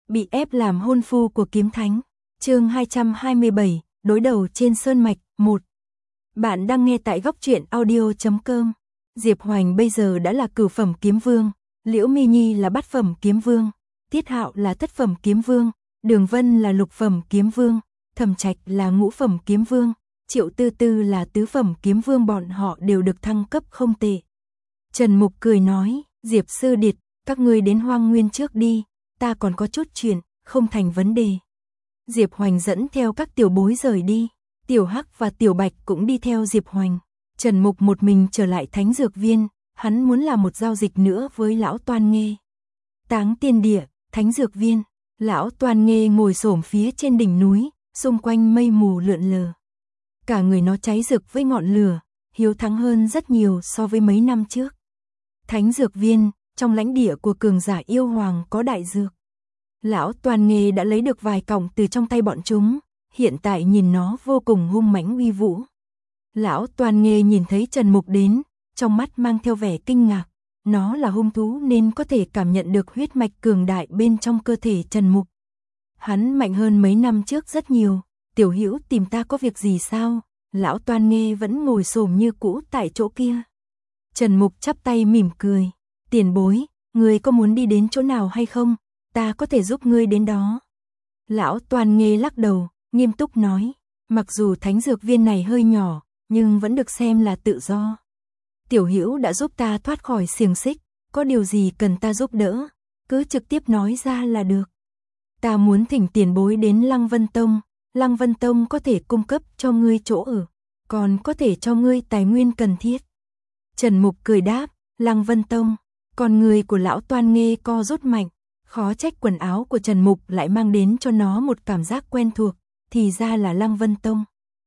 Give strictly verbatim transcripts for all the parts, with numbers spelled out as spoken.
Bị ép làm hôn phu của kiếm thánh. Chương hai trăm hai mươi bảy, đối đầu trên sơn mạch. một. Bạn đang nghe tại góc truyện audio chấm com. Diệp Hoành bây giờ đã là cửu phẩm kiếm vương, Liễu Mi Nhi là bát phẩm kiếm vương, Tiết Hạo là thất phẩm kiếm vương, Đường Vân là lục phẩm kiếm vương, Thẩm Trạch là ngũ phẩm kiếm vương, Triệu Tư Tư là tứ phẩm kiếm vương, bọn họ đều được thăng cấp không tệ. Trần Mục cười nói, Diệp sư điệt, các ngươi đến Hoang Nguyên trước đi, ta còn có chút chuyện, không thành vấn đề. Diệp Hoành dẫn theo các tiểu bối rời đi, Tiểu Hắc và Tiểu Bạch cũng đi theo Diệp Hoành. Trần Mục một mình trở lại Thánh Dược Viên, hắn muốn làm một giao dịch nữa với lão Toan Nghê. Táng Tiên Địa, Thánh Dược Viên, lão Toan Nghê ngồi xổm phía trên đỉnh núi, xung quanh mây mù lượn lờ. Cả người nó cháy rực với ngọn lửa, hiếu thắng hơn rất nhiều so với mấy năm trước. Thánh Dược Viên, trong lãnh địa của cường giả yêu hoàng có đại dược. Lão Toan Nghê đã lấy được vài cọng từ trong tay bọn chúng, hiện tại nhìn nó vô cùng hung mãnh uy vũ. Lão Toan Nghê nhìn thấy Trần Mục đến, trong mắt mang theo vẻ kinh ngạc, nó là hung thú nên có thể cảm nhận được huyết mạch cường đại bên trong cơ thể Trần Mục. Hắn mạnh hơn mấy năm trước rất nhiều. Tiểu Hữu tìm ta có việc gì sao? Lão Toan Nghê vẫn ngồi xổm như cũ tại chỗ kia. Trần Mục chắp tay mỉm cười, tiền bối, ngươi có muốn đi đến chỗ nào hay không? Ta có thể giúp ngươi đến đó. Lão Toan Nghê lắc đầu, nghiêm túc nói, mặc dù Thánh Dược Viên này hơi nhỏ, nhưng vẫn được xem là tự do. Tiểu Hữu đã giúp ta thoát khỏi xiềng xích, có điều gì cần ta giúp đỡ, cứ trực tiếp nói ra là được. Ta muốn thỉnh tiền bối đến Lăng Vân Tông, Lăng Vân Tông có thể cung cấp cho ngươi chỗ ở, còn có thể cho ngươi tài nguyên cần thiết. Trần Mục cười đáp, Lăng Vân Tông, con người của lão Toan Nghê co rút mạnh, khó trách quần áo của Trần Mục lại mang đến cho nó một cảm giác quen thuộc, thì ra là Lăng Vân Tông.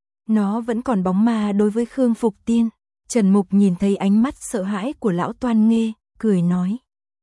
Nó vẫn còn bóng ma đối với Khương Phục Tiên. Trần Mục nhìn thấy ánh mắt sợ hãi của lão Toan Nghê, cười nói,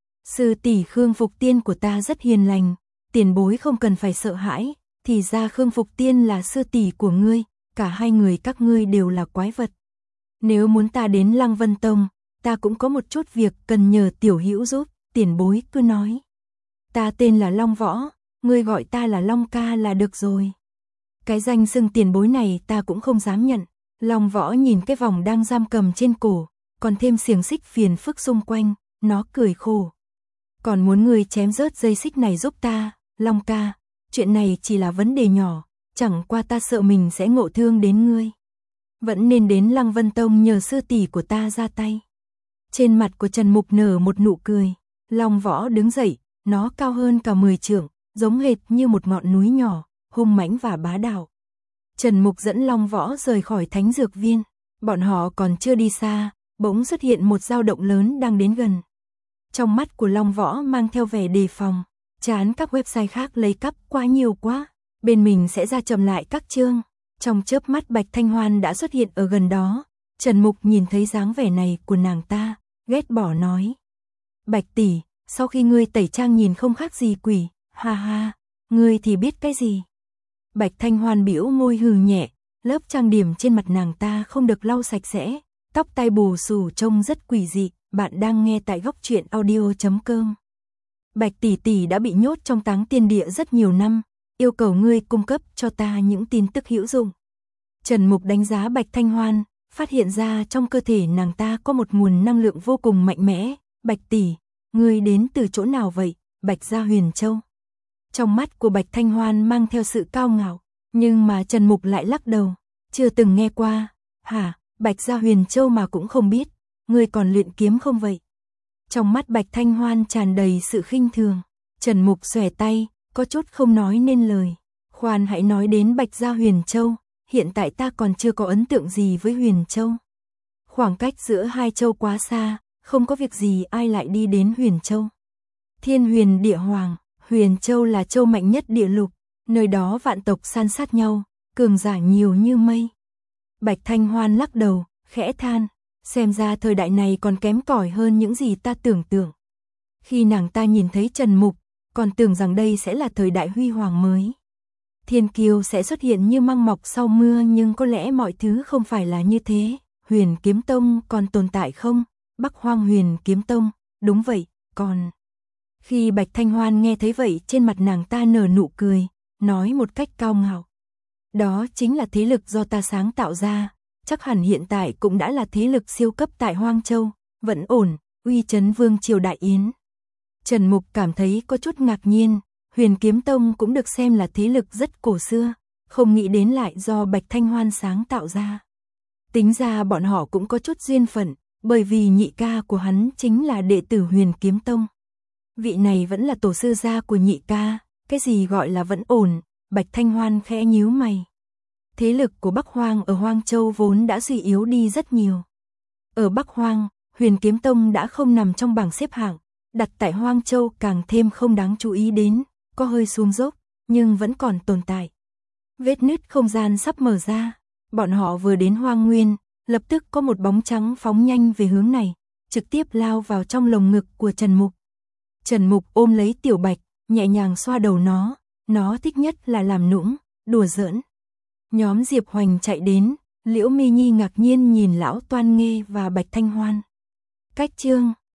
sư tỷ Khương Phục Tiên của ta rất hiền lành, tiền bối không cần phải sợ hãi, thì ra Khương Phục Tiên là sư tỷ của ngươi, cả hai người các ngươi đều là quái vật. Nếu muốn ta đến Lăng Vân Tông, ta cũng có một chút việc cần nhờ Tiểu Hữu giúp, tiền bối cứ nói. Ta tên là Long Võ, ngươi gọi ta là Long ca là được rồi. Cái danh xưng tiền bối này ta cũng không dám nhận. Long Võ nhìn cái vòng đang giam cầm trên cổ, còn thêm xiềng xích phiền phức xung quanh, nó cười khổ. Còn muốn ngươi chém rớt dây xích này giúp ta, Long ca, chuyện này chỉ là vấn đề nhỏ, chẳng qua ta sợ mình sẽ ngộ thương đến ngươi. Vẫn nên đến Lăng Vân Tông nhờ sư tỷ của ta ra tay. Trên mặt của Trần Mục nở một nụ cười, Long Võ đứng dậy, nó cao hơn cả mười trượng, giống hệt như một ngọn núi nhỏ, hung mãnh và bá đạo. Trần Mục dẫn Long Võ rời khỏi Thánh Dược Viên, bọn họ còn chưa đi xa, bỗng xuất hiện một dao động lớn đang đến gần. Trong mắt của Long Võ mang theo vẻ đề phòng, chán các website khác lấy cắp quá nhiều quá, bên mình sẽ ra chậm lại các chương. Trong chớp mắt Bạch Thanh Hoan đã xuất hiện ở gần đó, Trần Mục nhìn thấy dáng vẻ này của nàng ta, ghét bỏ nói, Bạch tỷ, sau khi ngươi tẩy trang nhìn không khác gì quỷ, ha ha, ngươi thì biết cái gì. Bạch Thanh Hoan bĩu môi hừ nhẹ, lớp trang điểm trên mặt nàng ta không được lau sạch sẽ, tóc tai bù xù trông rất quỷ dị. Bạn đang nghe tại góc truyện audio chấm com. Bạch tỷ tỷ đã bị nhốt trong Táng Tiên Địa rất nhiều năm, yêu cầu ngươi cung cấp cho ta những tin tức hữu dụng. Trần Mục đánh giá Bạch Thanh Hoan, phát hiện ra trong cơ thể nàng ta có một nguồn năng lượng vô cùng mạnh mẽ. Bạch tỷ, ngươi đến từ chỗ nào vậy? Bạch Gia Huyền Châu. Trong mắt của Bạch Thanh Hoan mang theo sự cao ngạo, nhưng mà Trần Mục lại lắc đầu, chưa từng nghe qua. Hả, Bạch Gia Huyền Châu mà cũng không biết, ngươi còn luyện kiếm không vậy? Trong mắt Bạch Thanh Hoan tràn đầy sự khinh thường, Trần Mục xòe tay, có chút không nói nên lời. Khoan hãy nói đến Bạch Gia Huyền Châu, hiện tại ta còn chưa có ấn tượng gì với Huyền Châu. Khoảng cách giữa hai châu quá xa, không có việc gì ai lại đi đến Huyền Châu. Thiên Huyền Địa Hoàng, Huyền Châu là châu mạnh nhất địa lục, nơi đó vạn tộc san sát nhau, cường giả nhiều như mây. Bạch Thanh Hoan lắc đầu, khẽ than, xem ra thời đại này còn kém cỏi hơn những gì ta tưởng tượng. Khi nàng ta nhìn thấy Trần Mục, còn tưởng rằng đây sẽ là thời đại huy hoàng mới. Thiên kiêu sẽ xuất hiện như măng mọc sau mưa, nhưng có lẽ mọi thứ không phải là như thế. Huyền Kiếm Tông còn tồn tại không? Bắc Hoang Huyền Kiếm Tông, đúng vậy, còn... Khi Bạch Thanh Hoan nghe thấy vậy, trên mặt nàng ta nở nụ cười, nói một cách cao ngạo. Đó chính là thế lực do ta sáng tạo ra, chắc hẳn hiện tại cũng đã là thế lực siêu cấp tại Hoang Châu, vẫn ổn, uy chấn vương triều đại yến. Trần Mục cảm thấy có chút ngạc nhiên, Huyền Kiếm Tông cũng được xem là thế lực rất cổ xưa, không nghĩ đến lại do Bạch Thanh Hoan sáng tạo ra. Tính ra bọn họ cũng có chút duyên phận, bởi vì nhị ca của hắn chính là đệ tử Huyền Kiếm Tông. Vị này vẫn là tổ sư gia của nhị ca, cái gì gọi là vẫn ổn, Bạch Thanh Hoan khẽ nhíu mày. Thế lực của Bắc Hoang ở Hoang Châu vốn đã suy yếu đi rất nhiều. Ở Bắc Hoang, Huyền Kiếm Tông đã không nằm trong bảng xếp hạng, đặt tại Hoang Châu càng thêm không đáng chú ý đến, có hơi xuống dốc, nhưng vẫn còn tồn tại. Vết nứt không gian sắp mở ra, bọn họ vừa đến Hoang Nguyên, lập tức có một bóng trắng phóng nhanh về hướng này, trực tiếp lao vào trong lồng ngực của Trần Mục. Trần Mục ôm lấy Tiểu Bạch, nhẹ nhàng xoa đầu nó, nó thích nhất là làm nũng, đùa giỡn. Nhóm Diệp Hoành chạy đến, Liễu Mi Nhi ngạc nhiên nhìn lão Toan Nghê và Bạch Thanh Hoan. Cách chương